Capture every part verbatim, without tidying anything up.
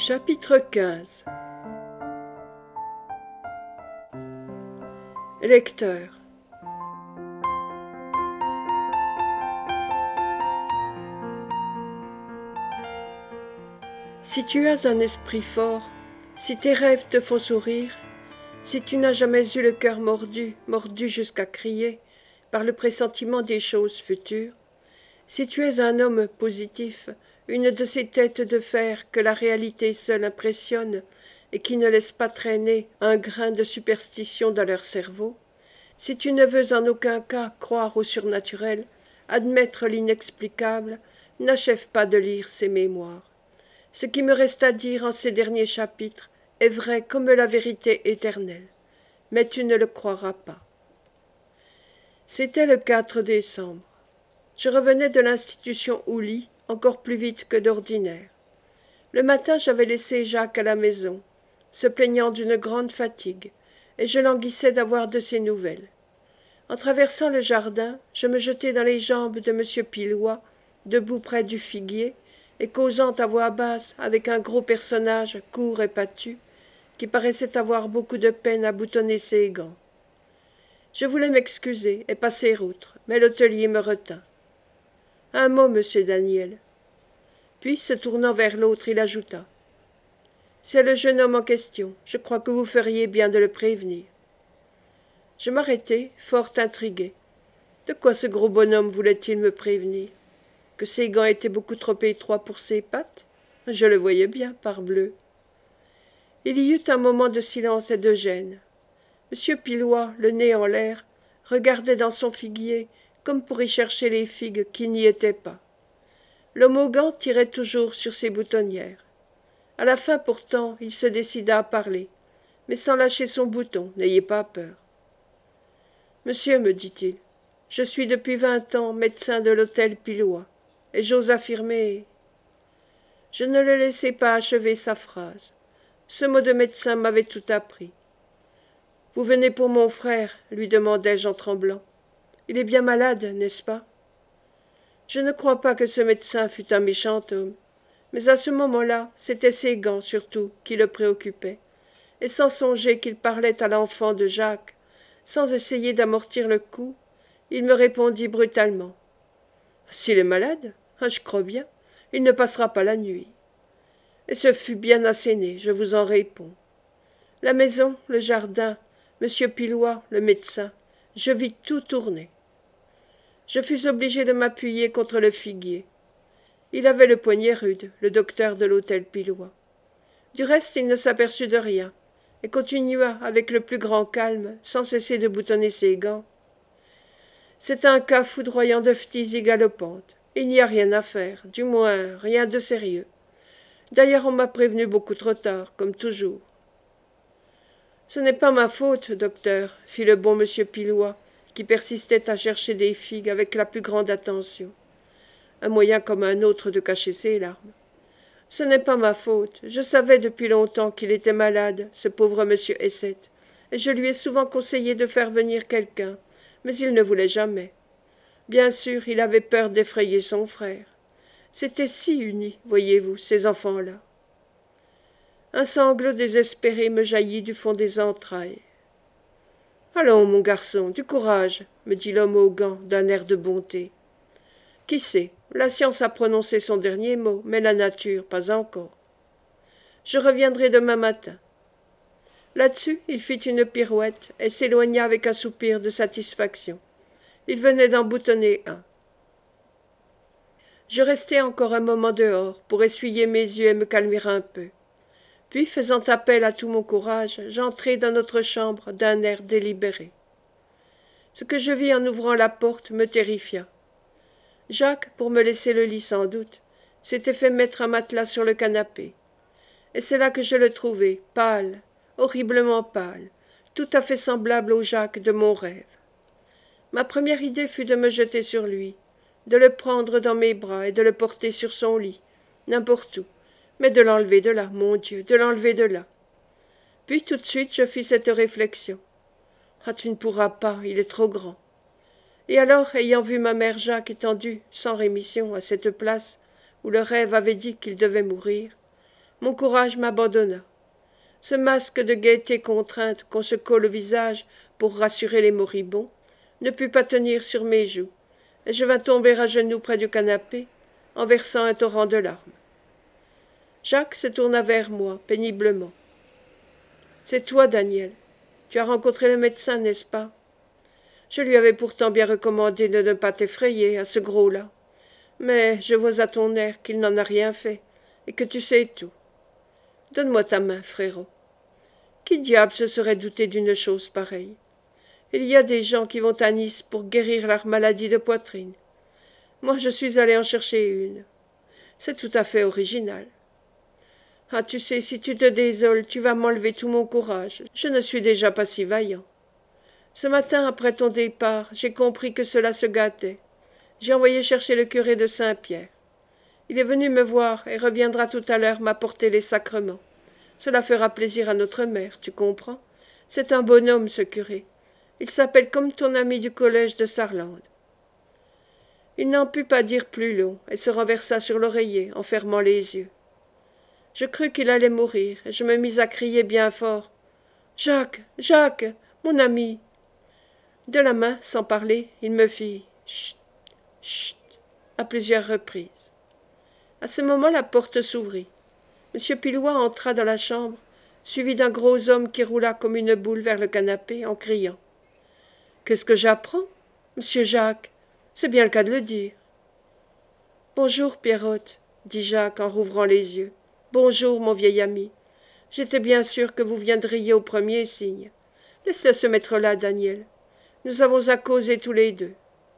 Chapitre quinze. Lecteur. Si tu as un esprit fort, si tes rêves te font sourire, si tu n'as jamais eu le cœur mordu, mordu jusqu'à crier, par le pressentiment des choses futures, si tu es un homme positif, une de ces têtes de fer que la réalité seule impressionne et qui ne laissent pas traîner un grain de superstition dans leur cerveau, si tu ne veux en aucun cas croire au surnaturel, admettre l'inexplicable, n'achève pas de lire ces mémoires. Ce qui me reste à dire en ces derniers chapitres est vrai comme la vérité éternelle, mais tu ne le croiras pas. C'était le quatre décembre. Je revenais de l'institution Houli, encore plus vite que d'ordinaire. Le matin, j'avais laissé Jacques à la maison, se plaignant d'une grande fatigue, et je languissais d'avoir de ses nouvelles. En traversant le jardin, je me jetai dans les jambes de M. Pilois, debout près du figuier, et causant à voix basse avec un gros personnage court et pâtu, qui paraissait avoir beaucoup de peine à boutonner ses gants. Je voulais m'excuser et passer outre, mais l'hôtelier me retint. « Un mot, monsieur Daniel. » Puis, se tournant vers l'autre, il ajouta. « C'est le jeune homme en question. Je crois que vous feriez bien de le prévenir. » Je m'arrêtai, fort intrigué. De quoi ce gros bonhomme voulait-il me prévenir? Que ses gants étaient beaucoup trop étroits pour ses pattes? Je le voyais bien, parbleu. Il y eut un moment de silence et de gêne. Monsieur Pilois, le nez en l'air, regardait dans son figuier comme pour y chercher les figues qui n'y étaient pas. L'homme aux gants tirait toujours sur ses boutonnières. À la fin, pourtant, il se décida à parler, mais sans lâcher son bouton, n'ayez pas peur. « Monsieur, me dit-il, je suis depuis vingt ans médecin de l'hôtel Pilois, et j'ose affirmer… » Je ne le laissai pas achever sa phrase. Ce mot de médecin m'avait tout appris. « Vous venez pour mon frère, lui demandai-je en tremblant. Il est bien malade, n'est-ce pas? » Je ne crois pas que ce médecin fût un méchant homme, mais à ce moment-là, c'étaient ses gants surtout qui le préoccupaient, et sans songer qu'il parlait à l'enfant de Jacques, sans essayer d'amortir le coup, il me répondit brutalement. « S'il est malade, ah, je crois bien, il ne passera pas la nuit. » Et ce fut bien asséné, je vous en réponds. La maison, le jardin, M. Pilois, le médecin, je vis tout tourner. Je fus obligé de m'appuyer contre le figuier. Il avait le poignet rude, le docteur de l'hôtel Pilois. Du reste, il ne s'aperçut de rien, et continua avec le plus grand calme, sans cesser de boutonner ses gants. C'est un cas foudroyant de phtisie galopante. Il n'y a rien à faire, du moins rien de sérieux. D'ailleurs, on m'a prévenu beaucoup trop tard, comme toujours. Ce n'est pas ma faute, docteur, fit le bon monsieur Pilois, qui persistait à chercher des figues avec la plus grande attention. Un moyen comme un autre de cacher ses larmes. Ce n'est pas ma faute. Je savais depuis longtemps qu'il était malade, ce pauvre monsieur Essette, et je lui ai souvent conseillé de faire venir quelqu'un, mais il ne voulait jamais. Bien sûr, il avait peur d'effrayer son frère. C'étaient si unis, voyez-vous, ces enfants-là. Un sanglot désespéré me jaillit du fond des entrailles. « Allons, mon garçon, du courage, » me dit l'homme aux gants d'un air de bonté. Qui sait, la science a prononcé son dernier mot, mais la nature, pas encore. Je reviendrai demain matin. Là-dessus, il fit une pirouette et s'éloigna avec un soupir de satisfaction. Il venait d'en boutonner un. Je restai encore un moment dehors pour essuyer mes yeux et me calmer un peu. Puis, faisant appel à tout mon courage, j'entrai dans notre chambre d'un air délibéré. Ce que je vis en ouvrant la porte me terrifia. Jacques, pour me laisser le lit sans doute, s'était fait mettre un matelas sur le canapé. Et c'est là que je le trouvai, pâle, horriblement pâle, tout à fait semblable au Jacques de mon rêve. Ma première idée fut de me jeter sur lui, de le prendre dans mes bras et de le porter sur son lit, n'importe où, mais de l'enlever de là, mon Dieu, de l'enlever de là. Puis tout de suite je fis cette réflexion. Ah, tu ne pourras pas, il est trop grand. Et alors, ayant vu ma mère Jacques étendue, sans rémission, à cette place où le rêve avait dit qu'il devait mourir, Mon courage m'abandonna. Ce masque de gaieté contrainte qu'on se colle au visage pour rassurer les moribonds ne put pas tenir sur mes joues, et je vins tomber à genoux près du canapé, en versant un torrent de larmes. Jacques se tourna vers moi, péniblement. « C'est toi, Daniel. Tu as rencontré le médecin, n'est-ce pas? Je lui avais pourtant bien recommandé de ne pas t'effrayer à ce gros-là. Mais je vois à ton air qu'il n'en a rien fait, et que tu sais tout. Donne-moi ta main, frérot. Qui diable se serait douté d'une chose pareille? Il y a des gens qui vont à Nice pour guérir leur maladie de poitrine. Moi, je suis allé en chercher une. C'est tout à fait original. Ah, tu sais, si tu te désoles, tu vas m'enlever tout mon courage. Je ne suis déjà pas si vaillant. Ce matin, après ton départ, j'ai compris que cela se gâtait. J'ai envoyé chercher le curé de Saint-Pierre. Il est venu me voir et reviendra tout à l'heure m'apporter les sacrements. Cela fera plaisir à notre mère, tu comprends? C'est un bonhomme, ce curé. Il s'appelle comme ton ami du collège de Sarlande. Il n'en put pas dire plus long et se renversa sur l'oreiller en fermant les yeux. Je crus qu'il allait mourir et je me mis à crier bien fort. « Jacques, Jacques, mon ami !» De la main, sans parler, il me fit « Chut, chut !» à plusieurs reprises. À ce moment, la porte s'ouvrit. M. Pilois entra dans la chambre, suivi d'un gros homme qui roula comme une boule vers le canapé en criant. « Qu'est-ce que j'apprends, monsieur Jacques? C'est bien le cas de le dire. »« Bonjour, Pierrotte, » dit Jacques en rouvrant les yeux. « Bonjour, mon vieil ami. J'étais bien sûr que vous viendriez au premier signe. Laisse-le se mettre là, Daniel. Nous avons à causer tous les deux. »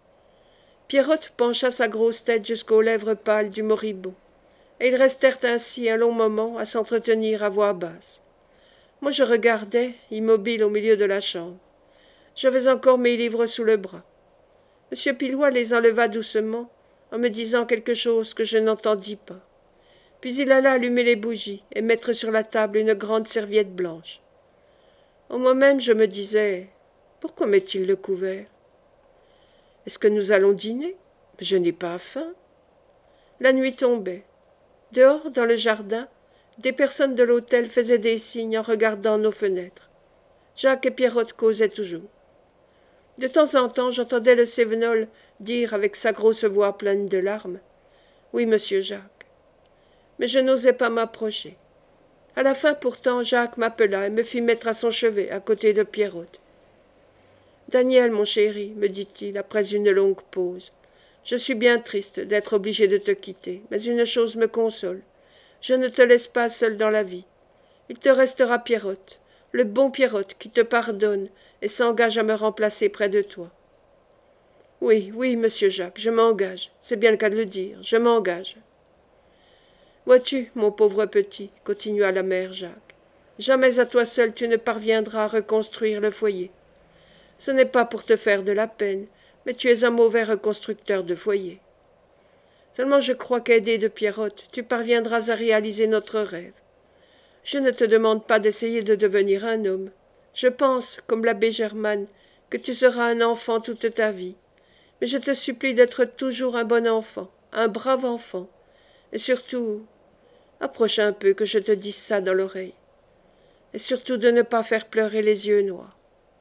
Pierrotte pencha sa grosse tête jusqu'aux lèvres pâles du moribond, et ils restèrent ainsi un long moment à s'entretenir à voix basse. Moi je regardais, immobile au milieu de la chambre. J'avais encore mes livres sous le bras. M. Pilois les enleva doucement, en me disant quelque chose que je n'entendis pas. Puis il alla allumer les bougies et mettre sur la table une grande serviette blanche. En moi-même, je me disais « Pourquoi met-il le couvert? Est-ce que nous allons dîner? Je n'ai pas faim. » La nuit tombait. Dehors, dans le jardin, des personnes de l'hôtel faisaient des signes en regardant nos fenêtres. Jacques et Pierrotte causaient toujours. De temps en temps, j'entendais le Cévenol dire avec sa grosse voix pleine de larmes « Oui, monsieur Jacques. » Mais je n'osais pas m'approcher. À la fin, pourtant, Jacques m'appela et me fit mettre à son chevet, à côté de Pierrotte. « Daniel, mon chéri, me dit-il, après une longue pause, je suis bien triste d'être obligé de te quitter, mais une chose me console. Je ne te laisse pas seul dans la vie. Il te restera Pierrotte, le bon Pierrotte qui te pardonne et s'engage à me remplacer près de toi. » « Oui, oui, monsieur Jacques, je m'engage, c'est bien le cas de le dire, je m'engage. » « Vois-tu, mon pauvre petit, continua la mère Jacques, jamais à toi seul tu ne parviendras à reconstruire le foyer. Ce n'est pas pour te faire de la peine, mais tu es un mauvais reconstructeur de foyer. Seulement je crois qu'aidé de Pierrotte, tu parviendras à réaliser notre rêve. Je ne te demande pas d'essayer de devenir un homme. Je pense, comme l'abbé Germain, que tu seras un enfant toute ta vie. Mais je te supplie d'être toujours un bon enfant, un brave enfant. Et surtout, approche un peu que je te dise ça dans l'oreille. Et surtout de ne pas faire pleurer les yeux noirs. »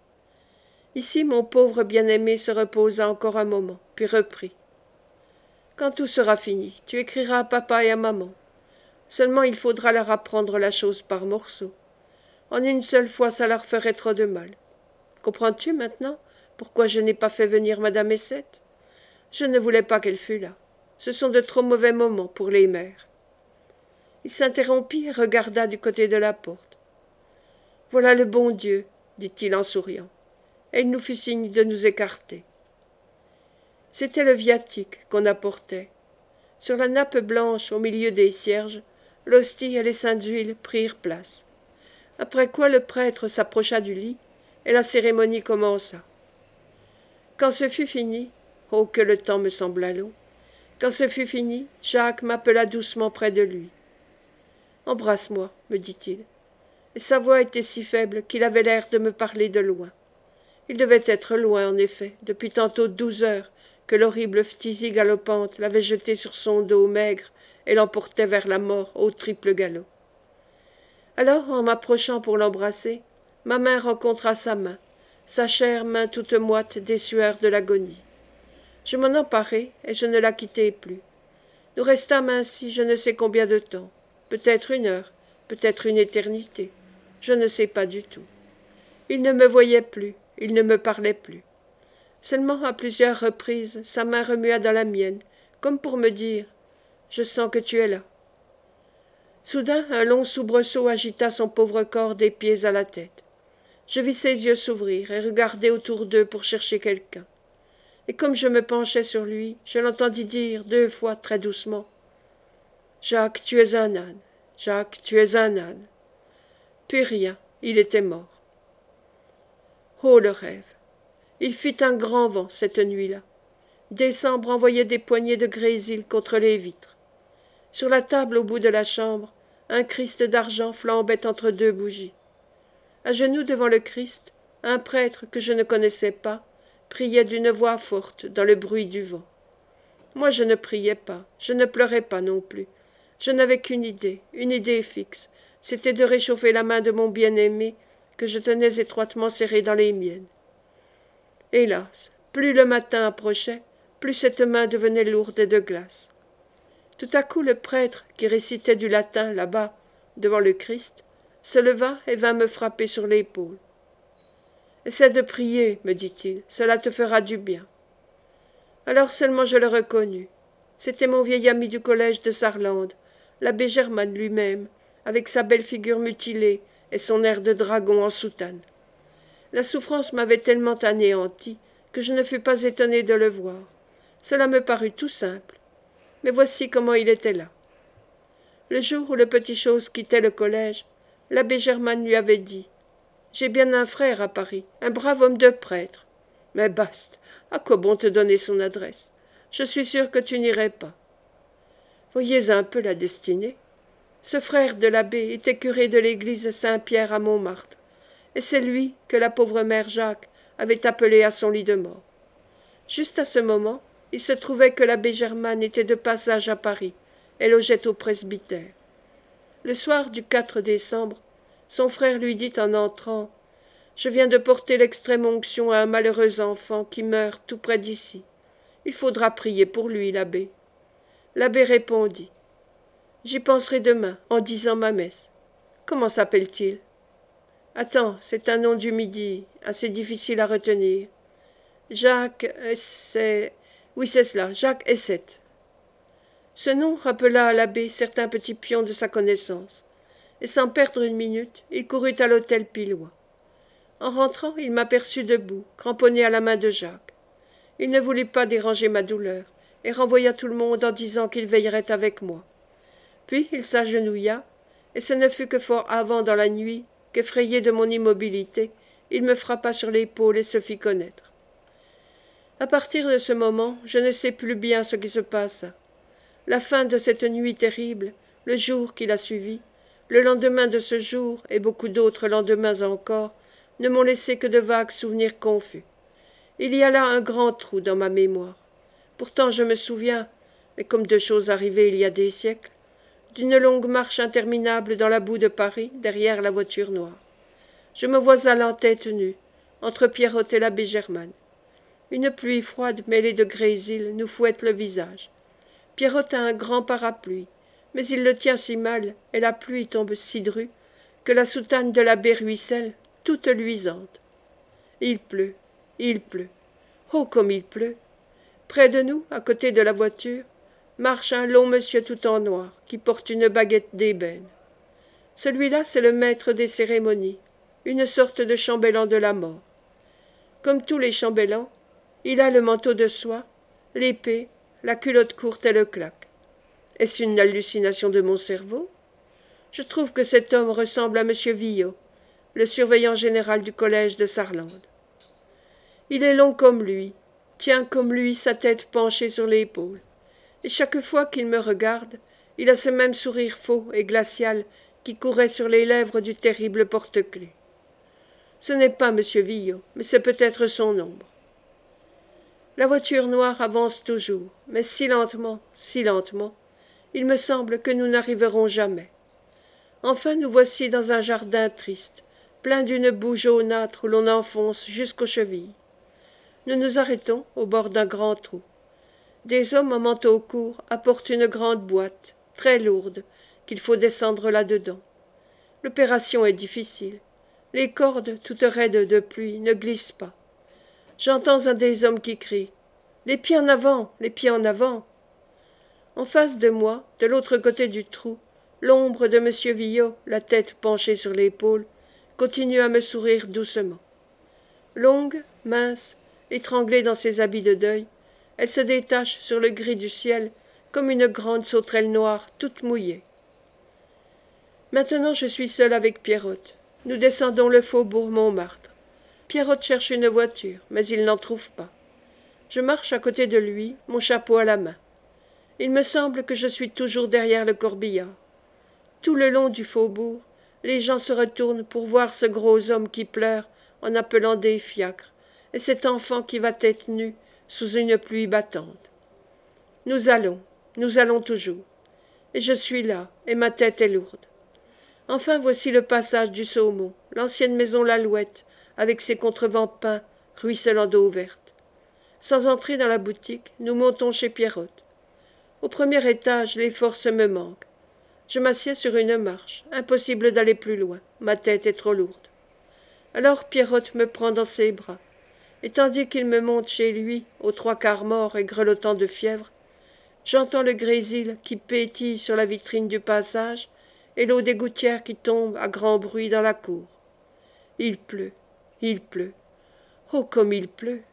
Ici, mon pauvre bien-aimé se reposa encore un moment, puis reprit. « Quand tout sera fini, tu écriras à papa et à maman. Seulement il faudra leur apprendre la chose par morceaux. En une seule fois, ça leur ferait trop de mal. Comprends-tu maintenant pourquoi je n'ai pas fait venir madame Essette? Je ne voulais pas qu'elle fût là. Ce sont de trop mauvais moments pour les mères. » Il s'interrompit et regarda du côté de la porte. « Voilà le bon Dieu, dit-il en souriant, et il nous fit signe de nous écarter. C'était le viatique qu'on apportait. Sur la nappe blanche, au milieu des cierges, l'hostie et les saintes huiles prirent place. Après quoi le prêtre s'approcha du lit, et la cérémonie commença. Quand ce fut fini, oh que le temps me sembla long, quand ce fut fini, Jacques m'appela doucement près de lui. « Embrasse-moi, me dit-il. » Et sa voix était si faible qu'il avait l'air de me parler de loin. Il devait être loin, en effet, depuis tantôt douze heures que l'horrible phtisie galopante l'avait jeté sur son dos maigre et l'emportait vers la mort au triple galop. Alors, en m'approchant pour l'embrasser, ma main rencontra sa main, sa chère main toute moite des sueurs de l'agonie. Je m'en emparai, et je ne la quittai plus. Nous restâmes ainsi je ne sais combien de temps, peut-être une heure, peut-être une éternité, je ne sais pas du tout. Il ne me voyait plus, il ne me parlait plus. Seulement à plusieurs reprises sa main remua dans la mienne, comme pour me dire « Je sens que tu es là ». Soudain un long soubresaut agita son pauvre corps des pieds à la tête. Je vis ses yeux s'ouvrir et regarder autour d'eux pour chercher quelqu'un. Et comme je me penchai sur lui, je l'entendis dire deux fois très doucement « Jacques, tu es un âne. Jacques, tu es un âne. » Puis rien, il était mort. Oh le rêve! Il fit un grand vent cette nuit-là. Décembre envoyait des poignées de grésil contre les vitres. Sur la table au bout de la chambre, un Christ d'argent flambait entre deux bougies. À genoux devant le Christ, un prêtre que je ne connaissais pas priait d'une voix forte dans le bruit du vent. Moi je ne priais pas, je ne pleurais pas non plus. Je n'avais qu'une idée, une idée fixe, c'était de réchauffer la main de mon bien-aimé que je tenais étroitement serrée dans les miennes. Hélas, plus le matin approchait, plus cette main devenait lourde et de glace. Tout à coup le prêtre, qui récitait du latin là-bas, devant le Christ, se leva et vint me frapper sur l'épaule. « Essaie de prier, me dit-il, cela te fera du bien. » Alors seulement je le reconnus. C'était mon vieil ami du collège de Sarlande, l'abbé Germain lui-même, avec sa belle figure mutilée et son air de dragon en soutane. La souffrance m'avait tellement anéanti que je ne fus pas étonné de le voir. Cela me parut tout simple. Mais voici comment il était là. Le jour où le petit chose quittait le collège, l'abbé Germain lui avait dit « J'ai bien un frère à Paris, un brave homme de prêtre. Mais baste, à quoi bon te donner son adresse? Je suis sûr que tu n'irais pas. » Voyez un peu la destinée. Ce frère de l'abbé était curé de l'église Saint-Pierre à Montmartre, et c'est lui que la pauvre mère Jacques avait appelé à son lit de mort. Juste à ce moment, il se trouvait que l'abbé Germain était de passage à Paris et logeait au presbytère. Le soir du quatre décembre, son frère lui dit en entrant « Je viens de porter l'extrême onction à un malheureux enfant qui meurt tout près d'ici. Il faudra prier pour lui, l'abbé. » L'abbé répondit « J'y penserai demain, en disant ma messe. Comment s'appelle-t-il ? Attends, c'est un nom du midi, assez difficile à retenir. Jacques, c'est... Oui, c'est cela, Jacques Essette. » Ce nom rappela à l'abbé certains petits pions de sa connaissance, et sans perdre une minute, il courut à l'hôtel Pillois. En rentrant, il m'aperçut debout, cramponné à la main de Jacques. Il ne voulut pas déranger ma douleur, et renvoya tout le monde en disant qu'il veillerait avec moi. Puis il s'agenouilla, et ce ne fut que fort avant dans la nuit qu'effrayé de mon immobilité, il me frappa sur l'épaule et se fit connaître. À partir de ce moment, je ne sais plus bien ce qui se passa. La fin de cette nuit terrible, le jour qui la suivit, le lendemain de ce jour et beaucoup d'autres lendemains encore, ne m'ont laissé que de vagues souvenirs confus. Il y a là un grand trou dans ma mémoire. Pourtant je me souviens, mais comme de choses arrivées il y a des siècles, d'une longue marche interminable dans la boue de Paris, derrière la voiture noire. Je me vois allant tête nue, entre Pierrot et l'abbé Germain. Une pluie froide mêlée de grésil nous fouette le visage. Pierrot a un grand parapluie, mais il le tient si mal, et la pluie tombe si drue, que la soutane de l'abbé ruisselle, toute luisante. Il pleut, il pleut. Oh, comme il pleut! Près de nous, à côté de la voiture, marche un long monsieur tout en noir, qui porte une baguette d'ébène. Celui-là, c'est le maître des cérémonies, une sorte de chambellan de la mort. Comme tous les chambellans, il a le manteau de soie, l'épée, la culotte courte et le claque. Est-ce une hallucination de mon cerveau? Je trouve que cet homme ressemble à monsieur Villot, le surveillant général du collège de Sarlande. Il est long comme lui, tient comme lui sa tête penchée sur l'épaule, et chaque fois qu'il me regarde, il a ce même sourire faux et glacial qui courait sur les lèvres du terrible porte-clés. Ce n'est pas monsieur Villot, mais c'est peut-être son ombre. La voiture noire avance toujours, mais si lentement, si lentement, il me semble que nous n'arriverons jamais. Enfin nous voici dans un jardin triste, plein d'une boue jaunâtre où l'on enfonce jusqu'aux chevilles. Nous nous arrêtons au bord d'un grand trou. Des hommes en manteau court apportent une grande boîte, très lourde, qu'il faut descendre là-dedans. L'opération est difficile. Les cordes, toutes raides de pluie, ne glissent pas. J'entends un des hommes qui crie « Les pieds en avant, les pieds en avant !» En face de moi, de l'autre côté du trou, l'ombre de M. Villot, la tête penchée sur l'épaule, continue à me sourire doucement. Longue, mince, étranglée dans ses habits de deuil, elle se détache sur le gris du ciel comme une grande sauterelle noire toute mouillée. Maintenant je suis seule avec Pierrotte. Nous descendons le faubourg Montmartre. Pierrotte cherche une voiture, mais il n'en trouve pas. Je marche à côté de lui, mon chapeau à la main. Il me semble que je suis toujours derrière le corbillard. Tout le long du faubourg, les gens se retournent pour voir ce gros homme qui pleure en appelant des fiacres, et cet enfant qui va tête nue sous une pluie battante. Nous allons, nous allons toujours. Et je suis là, et ma tête est lourde. Enfin voici le passage du Saumon, l'ancienne maison Lalouette, avec ses contrevents peints, ruisselant d'eau verte. Sans entrer dans la boutique, nous montons chez Pierrotte. Au premier étage, les forces me manquent. Je m'assieds sur une marche, impossible d'aller plus loin, ma tête est trop lourde. Alors Pierrotte me prend dans ses bras, et tandis qu'il me monte chez lui, aux trois quarts mort et grelottant de fièvre, j'entends le grésil qui pétille sur la vitrine du passage et l'eau des gouttières qui tombe à grand bruit dans la cour. Il pleut, il pleut. Oh, comme il pleut!